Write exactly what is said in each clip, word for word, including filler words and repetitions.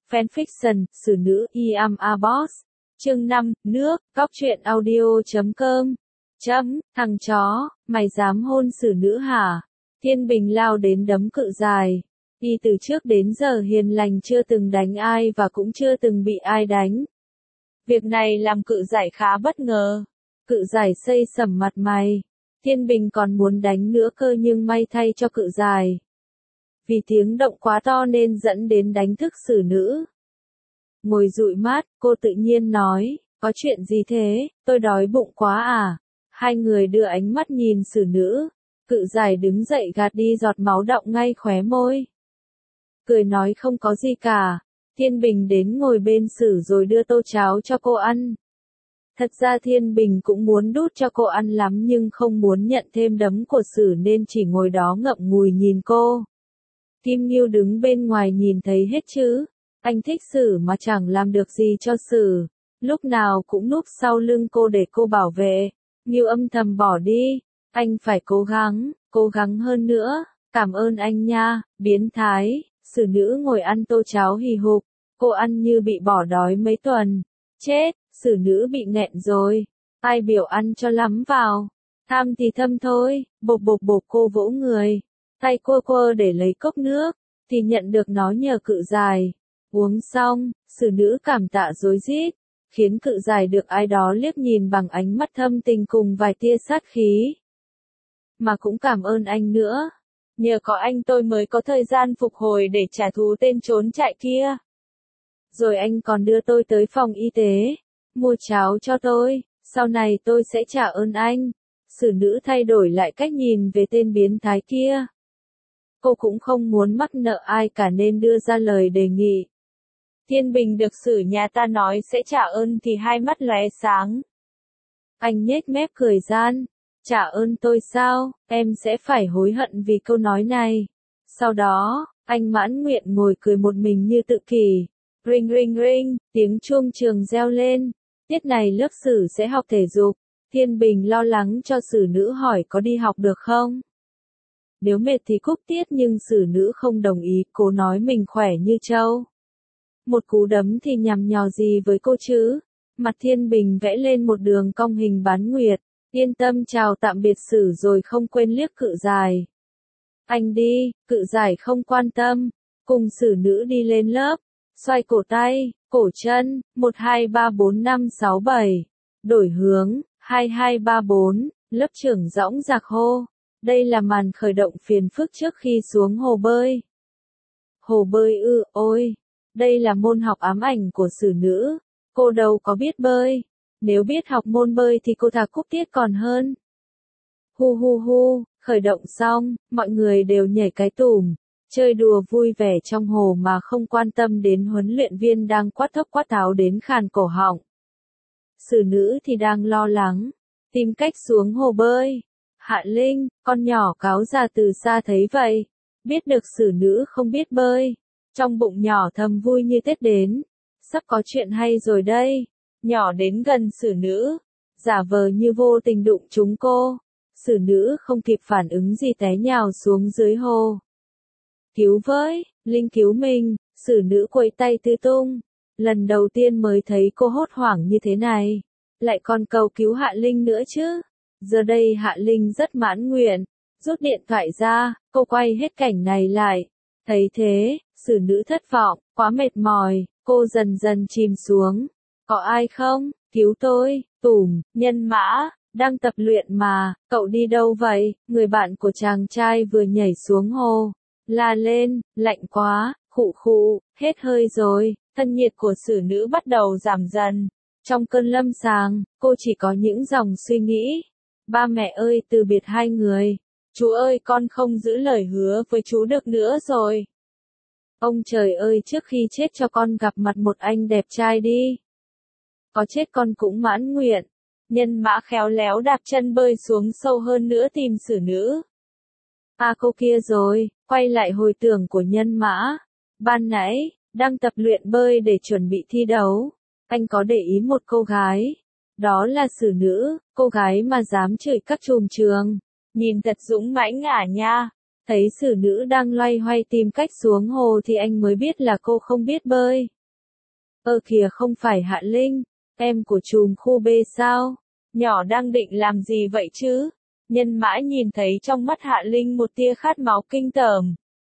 Fanfiction, Xử nữ I am a boss. Chương năm, nước, góc truyện audio chấm com. Chấm, thằng chó, mày dám hôn xử nữ hả? Thiên Bình lao đến đấm Cự Dài. Y từ trước đến giờ hiền lành chưa từng đánh ai và cũng chưa từng bị ai đánh. Việc này làm Cự Giải khá bất ngờ. Cự Giải xây sẩm mặt mày. Thiên Bình còn muốn đánh nữa cơ nhưng may thay cho Cự Giải. Vì tiếng động quá to nên dẫn đến đánh thức xử nữ. Ngồi dụi mắt, cô tự nhiên nói, có chuyện gì thế, tôi đói bụng quá à? Hai người đưa ánh mắt nhìn xử nữ. Cự Giải đứng dậy gạt đi giọt máu đọng ngay khóe môi. Cười nói không có gì cả. Thiên Bình đến ngồi bên xử rồi đưa tô cháo cho cô ăn. Thật ra Thiên Bình cũng muốn đút cho cô ăn lắm nhưng không muốn nhận thêm đấm của xử nên chỉ ngồi đó ngậm ngùi nhìn cô. Kim Nghiêu đứng bên ngoài nhìn thấy hết chứ. Anh thích xử mà chẳng làm được gì cho xử. Lúc nào cũng núp sau lưng cô để cô bảo vệ. Nghiêu âm thầm bỏ đi. Anh phải cố gắng, cố gắng hơn nữa. Cảm ơn anh nha, biến thái. Xử nữ ngồi ăn tô cháo hì hục. Cô ăn như bị bỏ đói mấy tuần. Chết, xử nữ bị nghẹn rồi. Ai biểu ăn cho lắm vào. Tham thì thâm thôi. Bộp bộp bộp cô vỗ người. Tay quơ quơ để lấy cốc nước. Thì nhận được nó nhờ Cự Dài. Uống xong, xử nữ cảm tạ rối rít. Khiến Cự Dài được ai đó liếc nhìn bằng ánh mắt thâm tình cùng vài tia sát khí. Mà cũng cảm ơn anh nữa. Nhờ có anh tôi mới có thời gian phục hồi để trả thù tên trốn chạy kia. Rồi anh còn đưa tôi tới phòng y tế. Mua cháo cho tôi. Sau này tôi sẽ trả ơn anh. Xử nữ thay đổi lại cách nhìn về tên biến thái kia. Cô cũng không muốn mắc nợ ai cả nên đưa ra lời đề nghị. Thiên Bình được xử nhà ta nói sẽ trả ơn thì hai mắt lóe sáng. Anh nhếch mép cười gian. Trả ơn tôi sao, em sẽ phải hối hận vì câu nói này. Sau đó, anh mãn nguyện ngồi cười một mình như tự kỷ. Ring ring ring, tiếng chuông trường reo lên. Tiết này lớp xử sẽ học thể dục. Thiên Bình lo lắng cho xử nữ hỏi có đi học được không? Nếu mệt thì cúp tiết nhưng xử nữ không đồng ý, cô nói mình khỏe như trâu. Một cú đấm thì nhằm nhò gì với cô chứ? Mặt Thiên Bình vẽ lên một đường cong hình bán nguyệt. Yên tâm chào tạm biệt xử rồi không quên liếc Cự Dài. Anh đi, Cự Giải không quan tâm. Cùng xử nữ đi lên lớp. Xoay cổ tay, cổ chân, một hai ba bốn năm sáu bảy. Đổi hướng, hai hai ba bốn, lớp trưởng dõng dạc hô. Đây là màn khởi động phiền phức trước khi xuống hồ bơi. Hồ bơi ư, ôi. Đây là môn học ám ảnh của xử nữ. Cô đâu có biết bơi. Nếu biết học môn bơi thì cô thà cúp tiết còn hơn. Hu hu hu, khởi động xong, mọi người đều nhảy cái tùm. Chơi đùa vui vẻ trong hồ mà không quan tâm đến huấn luyện viên đang quát thốc quát tháo đến khàn cổ họng. Xử nữ thì đang lo lắng. Tìm cách xuống hồ bơi. Hạ Linh, con nhỏ cáo già từ xa thấy vậy. Biết được xử nữ không biết bơi. Trong bụng nhỏ thầm vui như Tết đến. Sắp có chuyện hay rồi đây. Nhỏ đến gần xử nữ. Giả vờ như vô tình đụng trúng cô. Xử nữ không kịp phản ứng gì té nhào xuống dưới hồ. Cứu với, Linh cứu mình. Xử nữ quậy tay tứ tung. Lần đầu tiên mới thấy cô hốt hoảng như thế này. Lại còn cầu cứu Hạ Linh nữa chứ. Giờ đây Hạ Linh rất mãn nguyện. Rút điện thoại ra, cô quay hết cảnh này lại. Thấy thế, xử nữ thất vọng, quá mệt mỏi, cô dần dần chìm xuống. Có ai không? Cứu tôi, tùm, Nhân Mã, đang tập luyện mà, cậu đi đâu vậy? Người bạn của chàng trai vừa nhảy xuống hồ. La lên, lạnh quá, khụ khụ, hết hơi rồi, thân nhiệt của xử nữ bắt đầu giảm dần. Trong cơn lâm sàng, cô chỉ có những dòng suy nghĩ. Ba mẹ ơi từ biệt hai người. Chú ơi con không giữ lời hứa với chú được nữa rồi. Ông trời ơi trước khi chết cho con gặp mặt một anh đẹp trai đi. Có chết con cũng mãn nguyện. Nhân Mã khéo léo đạp chân bơi xuống sâu hơn nữa tìm xử nữ. À cô kia rồi, quay lại hồi tưởng của Nhân Mã. Ban nãy, đang tập luyện bơi để chuẩn bị thi đấu. Anh có để ý một cô gái. Đó là xử nữ, cô gái mà dám chửi các trùm trường. Nhìn thật dũng mãnh ả nha. Thấy xử nữ đang loay hoay tìm cách xuống hồ thì anh mới biết là cô không biết bơi. Ơ kìa không phải Hạ Linh, em của trùm khu B sao? Nhỏ đang định làm gì vậy chứ? Nhân Mã nhìn thấy trong mắt Hạ Linh một tia khát máu kinh tởm.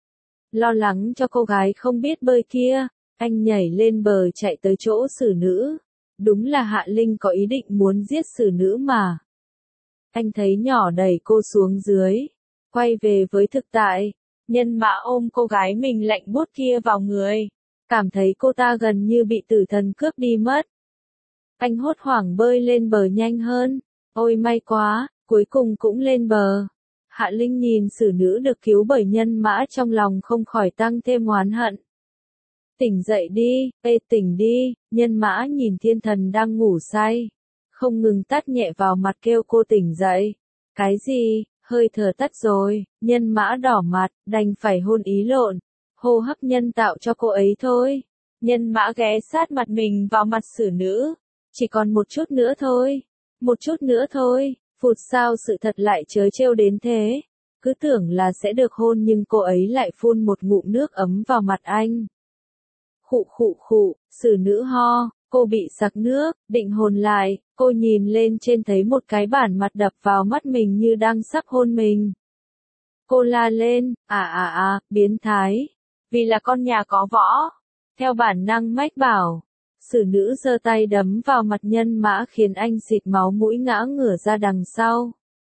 Lo lắng cho cô gái không biết bơi kia, anh nhảy lên bờ chạy tới chỗ xử nữ. Đúng là Hạ Linh có ý định muốn giết xử nữ mà. Anh thấy nhỏ đẩy cô xuống dưới, quay về với thực tại. Nhân Mã ôm cô gái mình lạnh buốt kia vào người, cảm thấy cô ta gần như bị tử thần cướp đi mất. Anh hốt hoảng bơi lên bờ nhanh hơn. Ôi may quá, cuối cùng cũng lên bờ. Hạ Linh nhìn xử nữ được cứu bởi Nhân Mã trong lòng không khỏi tăng thêm oán hận. Tỉnh dậy đi, ê tỉnh đi, Nhân Mã nhìn thiên thần đang ngủ say. Không ngừng tát nhẹ vào mặt kêu cô tỉnh dậy. Cái gì, hơi thở tắt rồi, Nhân Mã đỏ mặt, đành phải hôn ý lộn. Hô hấp nhân tạo cho cô ấy thôi. Nhân Mã ghé sát mặt mình vào mặt xử nữ. Chỉ còn một chút nữa thôi. Một chút nữa thôi. Phụt sao sự thật lại trớ trêu đến thế. Cứ tưởng là sẽ được hôn nhưng cô ấy lại phun một ngụm nước ấm vào mặt anh. Khụ khụ khụ, xử nữ ho, cô bị sặc nước, định hồn lại, cô nhìn lên trên thấy một cái bản mặt đập vào mắt mình như đang sắp hôn mình. Cô la lên, à à à, biến thái, vì là con nhà có võ. Theo bản năng mách bảo, xử nữ giơ tay đấm vào mặt Nhân Mã khiến anh xịt máu mũi ngã ngửa ra đằng sau.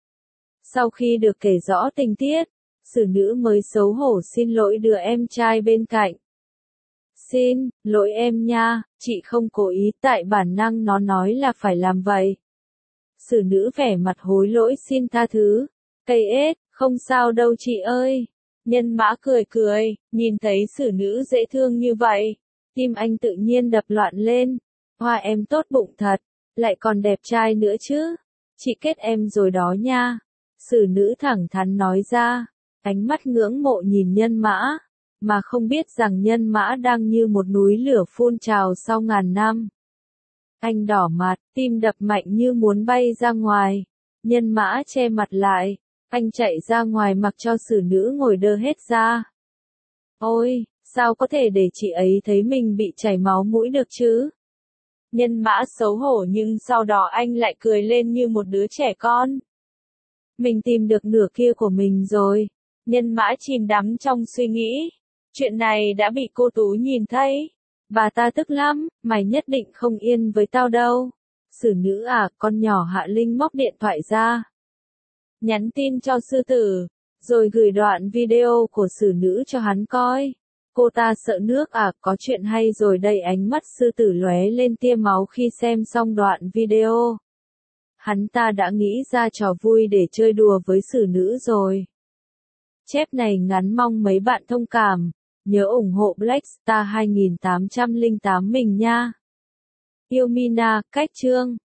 Sau khi được kể rõ tình tiết, xử nữ mới xấu hổ xin lỗi đứa em trai bên cạnh. Xin, lỗi em nha, chị không cố ý, tại bản năng nó nói là phải làm vậy. Xử nữ vẻ mặt hối lỗi xin tha thứ. Cây ết, không sao đâu chị ơi. Nhân Mã cười cười, nhìn thấy xử nữ dễ thương như vậy. Tim anh tự nhiên đập loạn lên. Hoa em tốt bụng thật, lại còn đẹp trai nữa chứ. Chị kết em rồi đó nha. Xử nữ thẳng thắn nói ra, ánh mắt ngưỡng mộ nhìn Nhân Mã, mà không biết rằng Nhân Mã đang như một núi lửa phun trào sau ngàn năm. Anh đỏ mặt, tim đập mạnh như muốn bay ra ngoài. Nhân Mã che mặt lại, anh chạy ra ngoài mặc cho xử nữ ngồi đơ hết ra. Ôi, sao có thể để chị ấy thấy mình bị chảy máu mũi được chứ? Nhân Mã xấu hổ nhưng sau đó anh lại cười lên như một đứa trẻ con. Mình tìm được nửa kia của mình rồi. Nhân Mã chìm đắm trong suy nghĩ. Chuyện này đã bị cô Tú nhìn thấy. Bà ta tức lắm, mày nhất định không yên với tao đâu. Xử nữ à, con nhỏ Hạ Linh móc điện thoại ra. Nhắn tin cho sư tử, rồi gửi đoạn video của xử nữ cho hắn coi. Cô ta sợ nước à, có chuyện hay rồi đây, ánh mắt sư tử lóe lên tia máu khi xem xong đoạn video. Hắn ta đã nghĩ ra trò vui để chơi đùa với xử nữ rồi. Chép này ngắn mong mấy bạn thông cảm. Nhớ ủng hộ Black Star hai tám không tám mình nha. Yêu Mina, cách chương.